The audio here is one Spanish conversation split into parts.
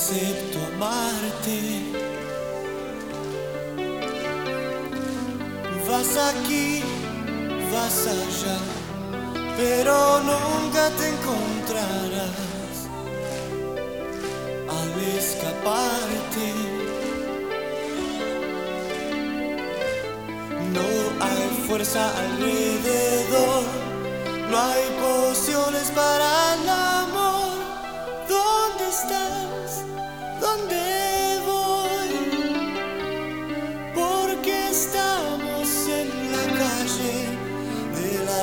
acepto amarte. Vas aquí, vas allá, pero nunca te encontrarás al escaparte. No hay fuerza alrededor, no hay pociones para el amor. ¿Dónde estás? ¿Dónde voy? Porque estamos en la calle de la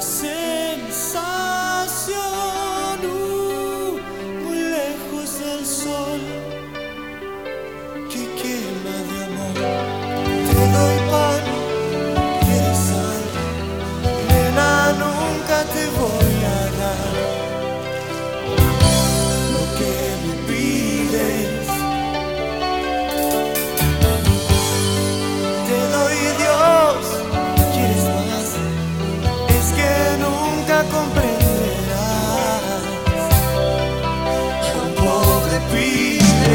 sensación, muy lejos del sol que quema de amor. Te doy pan, quieres sal, nena, nunca te voy a dar lo que me pides. Te doy Dios, quieres más, es que nunca comprenderás un pobre pibe.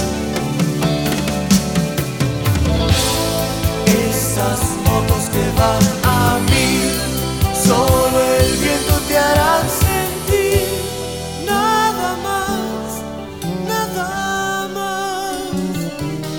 Esas motos que van a mil, solo el viento te hará sentir. Nada más, nada más.